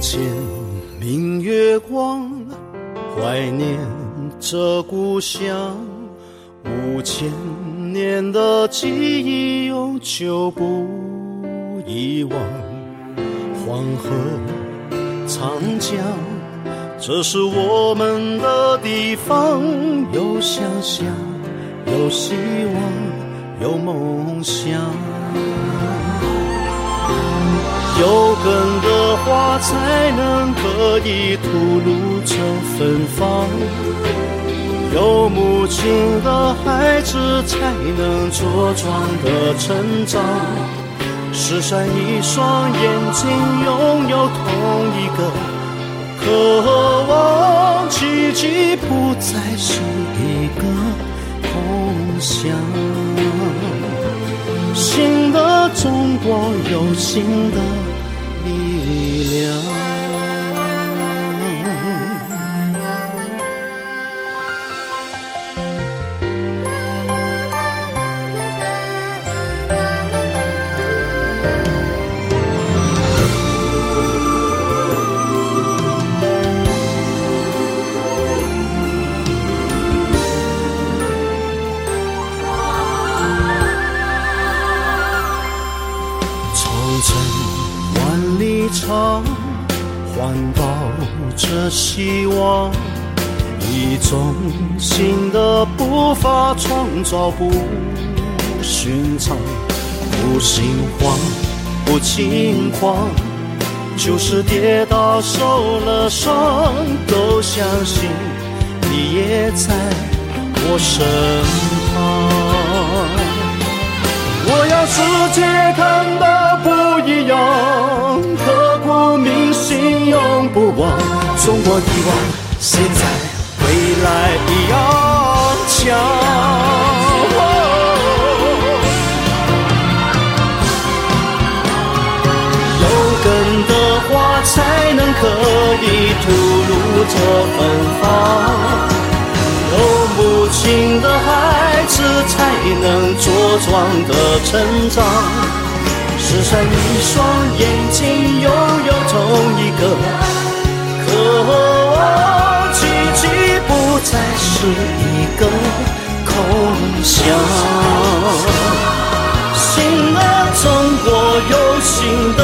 前明月光，怀念着故乡，5000年的记忆永久不遗忘。黄河、长江，这是我们的地方，有想象，有希望，有梦想。有根的花才能可以吐露着芬芳，有母亲的孩子才能茁壮的成长。失散一双眼睛，拥有同一个渴望，奇迹不再是一个空想。新的中国有新的力量。万里长，环抱着希望，一种新的步伐，创造不寻常。不心慌，不轻狂，就是跌倒受了伤，都相信你也在我身旁。我要世界看得不一样，刻骨铭心永不忘。中国的望，现在未来一样强。有根的花才能可以吐露着芬芳，有母亲的孩子才能茁壮的成长。失散一双眼睛，拥有同一个渴望，奇迹不再是一个空想。新的中国有新